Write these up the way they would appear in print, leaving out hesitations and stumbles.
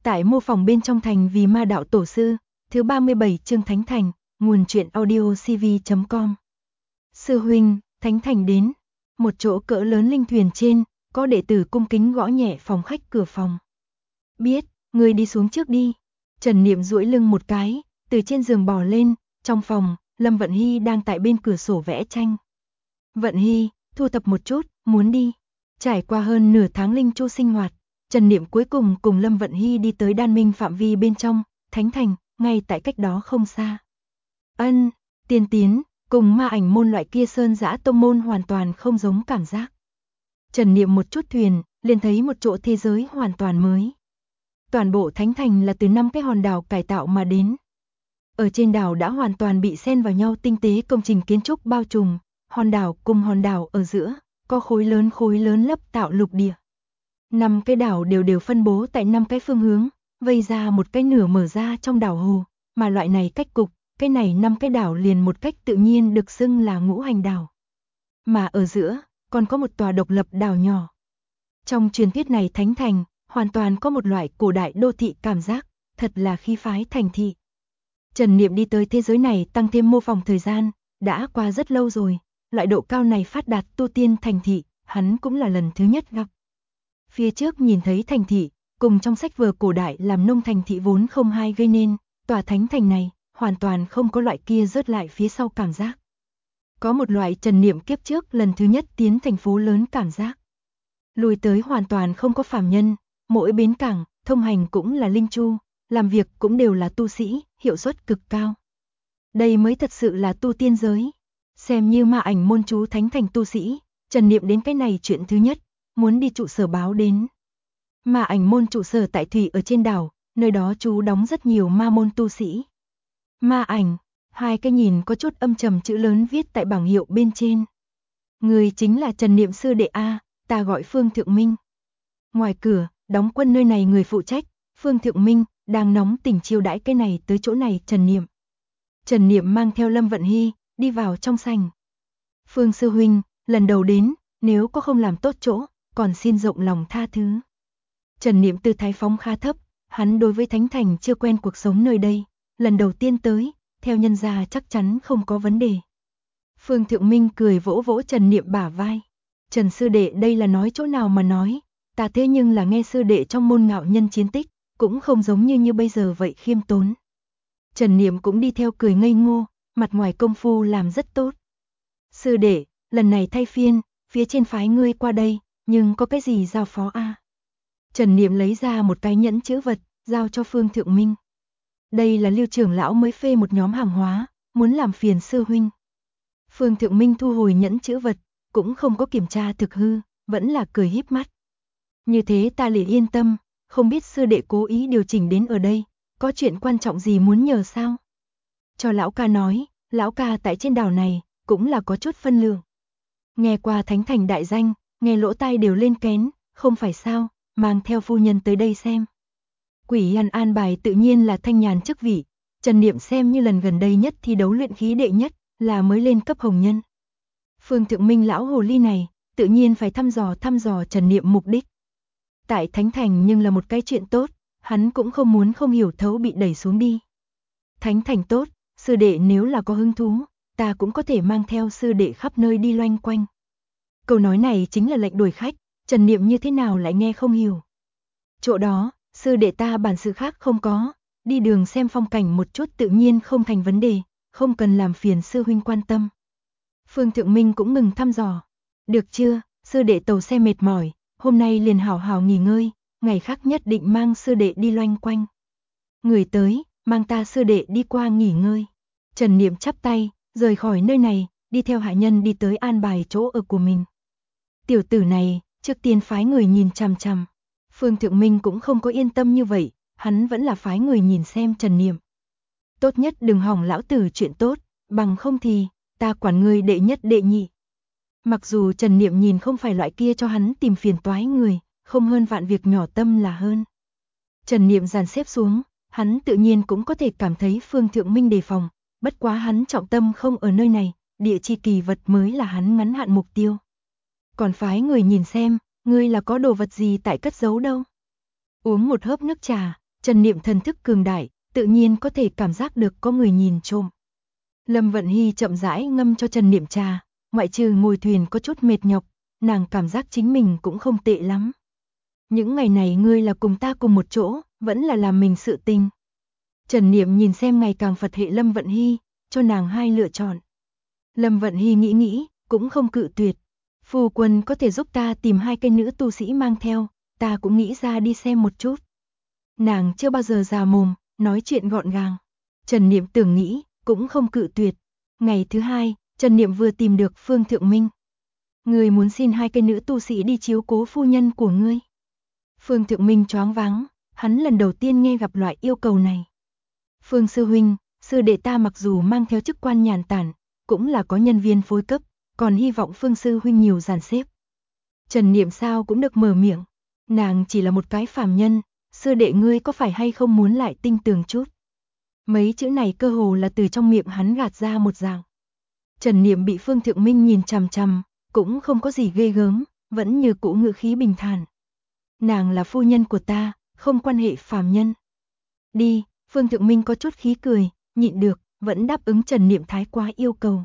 Tại mô phỏng bên trong thành vì ma đạo tổ sư, thứ 37 chương Thánh Thành, nguồn truyện audio cv.com. Sư huynh, Thánh Thành đến. Một chỗ cỡ lớn linh thuyền trên, có đệ tử cung kính gõ nhẹ phòng khách cửa phòng. Biết, người đi xuống trước đi. Trần Niệm duỗi lưng một cái, từ trên giường bò lên, trong phòng, Lâm Vận Hy đang tại bên cửa sổ vẽ tranh. Vận Hy, thu thập một chút, muốn đi. Trải qua hơn nửa tháng linh chu sinh hoạt, Trần Niệm cuối cùng cùng Lâm Vận Hy đi tới Đan Minh phạm vi bên trong, Thánh Thành, ngay tại cách đó không xa. Ân, tiên tiến, cùng ma ảnh môn loại kia sơn dã tông môn hoàn toàn không giống cảm giác. Trần Niệm một chút thuyền, liền thấy một chỗ thế giới hoàn toàn mới. Toàn bộ Thánh Thành là từ 5 cái hòn đảo cải tạo mà đến. Ở trên đảo đã hoàn toàn bị xen vào nhau tinh tế công trình kiến trúc bao trùm, hòn đảo cùng hòn đảo ở giữa, có khối lớn lấp tạo lục địa. 5 cái đảo đều phân bố tại 5 cái phương hướng, vây ra một cái nửa mở ra trong đảo hồ, mà loại này cách cục, cái này 5 cái đảo liền một cách tự nhiên được xưng là ngũ hành đảo. Mà ở giữa, còn có một tòa độc lập đảo nhỏ. Trong truyền thuyết này Thánh Thành, hoàn toàn có một loại cổ đại đô thị cảm giác, thật là khí phái thành thị. Trần Niệm đi tới thế giới này tăng thêm mô phỏng thời gian, đã qua rất lâu rồi, loại độ cao này phát đạt tu tiên thành thị, hắn cũng là lần thứ nhất gặp. Phía trước nhìn thấy thành thị, cùng trong sách vở cổ đại làm nông thành thị vốn không hai gây nên, tòa Thánh Thành này, hoàn toàn không có loại kia rớt lại phía sau cảm giác. Có một loại Trần Niệm kiếp trước lần thứ nhất tiến thành phố lớn cảm giác. Lùi tới hoàn toàn không có phàm nhân, mỗi bến cảng, thông hành cũng là linh chu, làm việc cũng đều là tu sĩ, hiệu suất cực cao. Đây mới thật sự là tu tiên giới. Xem như ma ảnh môn chú Thánh Thành tu sĩ, Trần Niệm đến cái này chuyện thứ nhất, muốn đi trụ sở báo đến. Ma ảnh môn trụ sở tại thủy ở trên đảo, nơi đó chú đóng rất nhiều ma môn tu sĩ. Ma ảnh, hai cái nhìn có chút âm trầm chữ lớn viết tại bảng hiệu bên trên. Người chính là Trần Niệm sư đệ A, ta gọi Phương Thượng Minh. Ngoài cửa, đóng quân nơi này người phụ trách, Phương Thượng Minh, đang nóng tình chiêu đãi cái này tới chỗ này Trần Niệm. Trần Niệm mang theo Lâm Vận Hy, đi vào trong sảnh. Phương sư huynh, lần đầu đến, nếu có không làm tốt chỗ, còn xin rộng lòng tha thứ. Trần Niệm tư thái phóng khá thấp, hắn đối với Thánh Thành chưa quen cuộc sống nơi đây, lần đầu tiên tới, theo nhân gia chắc chắn không có vấn đề. Phương Thượng Minh cười vỗ vỗ Trần Niệm bả vai. Trần sư đệ đây là nói chỗ nào mà nói, ta thế nhưng là nghe sư đệ trong môn ngạo nhân chiến tích, cũng không giống như bây giờ vậy khiêm tốn. Trần Niệm cũng đi theo cười ngây ngô, mặt ngoài công phu làm rất tốt. Sư đệ, lần này thay phiên, phía trên phái ngươi qua đây, nhưng có cái gì giao phó a? Trần Niệm lấy ra một cái nhẫn chữ vật, giao cho Phương Thượng Minh. Đây là Lưu trưởng lão mới phê một nhóm hàng hóa, muốn làm phiền sư huynh. Phương Thượng Minh thu hồi nhẫn chữ vật, cũng không có kiểm tra thực hư, vẫn là cười híp mắt. Như thế ta liền yên tâm, không biết sư đệ cố ý điều chỉnh đến ở đây, có chuyện quan trọng gì muốn nhờ sao? Cho lão ca nói, lão ca tại trên đảo này, cũng là có chút phân lượng. Nghe qua Thánh Thành đại danh, nghe lỗ tai đều lên kén, không phải sao, mang theo phu nhân tới đây xem. Quỷ an bài tự nhiên là thanh nhàn chức vị, Trần Niệm xem như lần gần đây nhất thi đấu luyện khí đệ nhất, là mới lên cấp hồng nhân. Phương Thượng Minh lão hồ ly này, tự nhiên phải thăm dò Trần Niệm mục đích. Tại Thánh Thành nhưng là một cái chuyện tốt, hắn cũng không muốn không hiểu thấu bị đẩy xuống đi. Thánh Thành tốt, sư đệ nếu là có hứng thú, ta cũng có thể mang theo sư đệ khắp nơi đi loanh quanh. Câu nói này chính là lệnh đuổi khách, Trần Niệm như thế nào lại nghe không hiểu. Chỗ đó, sư đệ ta bản sự khác không có, đi đường xem phong cảnh một chút tự nhiên không thành vấn đề, không cần làm phiền sư huynh quan tâm. Phương Thượng Minh cũng ngừng thăm dò. Được chưa, sư đệ tàu xe mệt mỏi, hôm nay liền hảo hảo nghỉ ngơi, ngày khác nhất định mang sư đệ đi loanh quanh. Người tới, mang ta sư đệ đi qua nghỉ ngơi. Trần Niệm chắp tay, rời khỏi nơi này, đi theo hạ nhân đi tới an bài chỗ ở của mình. Tiểu tử này, trước tiên phái người nhìn chằm chằm. Phương Thượng Minh cũng không có yên tâm như vậy, hắn vẫn là phái người nhìn xem Trần Niệm. Tốt nhất đừng hỏng lão tử chuyện tốt, bằng không thì, ta quản ngươi đệ nhất đệ nhị. Mặc dù Trần Niệm nhìn không phải loại kia cho hắn tìm phiền toái người, không hơn vạn việc nhỏ tâm là hơn. Trần Niệm dàn xếp xuống, hắn tự nhiên cũng có thể cảm thấy Phương Thượng Minh đề phòng, bất quá hắn trọng tâm không ở nơi này, địa chi kỳ vật mới là hắn ngắn hạn mục tiêu. Còn phái người nhìn xem, ngươi là có đồ vật gì tại cất giấu đâu. Uống một hớp nước trà, Trần Niệm thần thức cường đại, tự nhiên có thể cảm giác được có người nhìn trộm. Lâm Vận Hy chậm rãi ngâm cho Trần Niệm trà, ngoại trừ ngồi thuyền có chút mệt nhọc, nàng cảm giác chính mình cũng không tệ lắm. Những ngày này ngươi là cùng ta cùng một chỗ, vẫn là làm mình sự tình. Trần Niệm nhìn xem ngày càng Phật hệ Lâm Vận Hy, cho nàng hai lựa chọn. Lâm Vận Hy nghĩ, cũng không cự tuyệt. Phu quân có thể giúp ta tìm hai cái nữ tu sĩ mang theo, ta cũng nghĩ ra đi xem một chút. Nàng chưa bao giờ già mồm, nói chuyện gọn gàng. Trần Niệm tưởng nghĩ, cũng không cự tuyệt. Ngày thứ hai, Trần Niệm vừa tìm được Phương Thượng Minh. Ngươi muốn xin hai cái nữ tu sĩ đi chiếu cố phu nhân của ngươi. Phương Thượng Minh choáng váng, hắn lần đầu tiên nghe gặp loại yêu cầu này. Phương sư huynh, sư đệ ta mặc dù mang theo chức quan nhàn tản, cũng là có nhân viên phối cấp, còn hy vọng Phương sư huynh nhiều dàn xếp. Trần Niệm sao cũng được mở miệng, nàng chỉ là một cái phàm nhân, sư đệ ngươi có phải hay không muốn lại tinh tường chút. Mấy chữ này cơ hồ là từ trong miệng hắn gạt ra một dạng. Trần Niệm bị Phương Thượng Minh nhìn chằm chằm, cũng không có gì ghê gớm, vẫn như cũ ngữ khí bình thản. Nàng là phu nhân của ta, không quan hệ phàm nhân. Đi, Phương Thượng Minh có chút khí cười, nhịn được, vẫn đáp ứng Trần Niệm thái quá yêu cầu.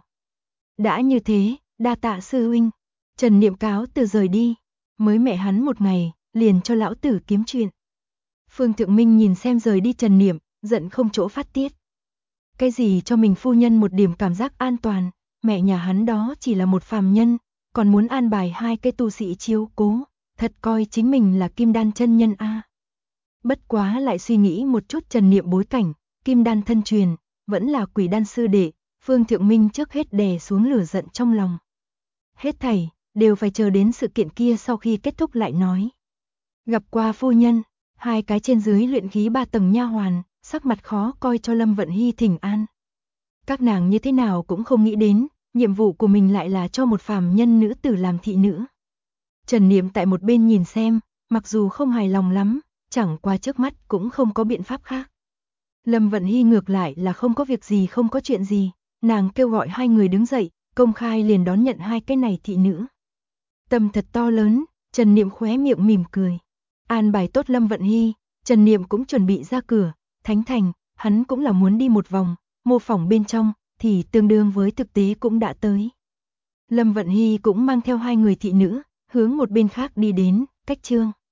Đã như thế, đa tạ sư huynh. Trần Niệm cáo từ rời đi, mới mẹ hắn một ngày, liền cho lão tử kiếm chuyện. Phương Thượng Minh nhìn xem rời đi Trần Niệm, giận không chỗ phát tiết. Cái gì cho mình phu nhân một điểm cảm giác an toàn, mẹ nhà hắn đó chỉ là một phàm nhân, còn muốn an bài hai cái tu sĩ chiếu cố, thật coi chính mình là Kim Đan chân nhân a. Bất quá lại suy nghĩ một chút Trần Niệm bối cảnh, Kim Đan thân truyền, vẫn là Quỷ Đan sư đệ, Phương Thượng Minh trước hết đè xuống lửa giận trong lòng. Hết thảy đều phải chờ đến sự kiện kia sau khi kết thúc lại nói. Gặp qua phu nhân, hai cái trên dưới luyện khí 3 tầng nha hoàn, sắc mặt khó coi cho Lâm Vận Hy thỉnh an. Các nàng như thế nào cũng không nghĩ đến, nhiệm vụ của mình lại là cho một phàm nhân nữ tử làm thị nữ. Trần Niệm tại một bên nhìn xem, mặc dù không hài lòng lắm, chẳng qua trước mắt cũng không có biện pháp khác. Lâm Vận Hy ngược lại là không có việc gì không có chuyện gì, nàng kêu gọi hai người đứng dậy, công khai liền đón nhận hai cái này thị nữ. Tâm thật to lớn, Trần Niệm khóe miệng mỉm cười. An bài tốt Lâm Vận Hy, Trần Niệm cũng chuẩn bị ra cửa, Thánh Thành, hắn cũng là muốn đi một vòng, mô phỏng bên trong, thì tương đương với thực tế cũng đã tới. Lâm Vận Hy cũng mang theo hai người thị nữ, hướng một bên khác đi đến, cách trương.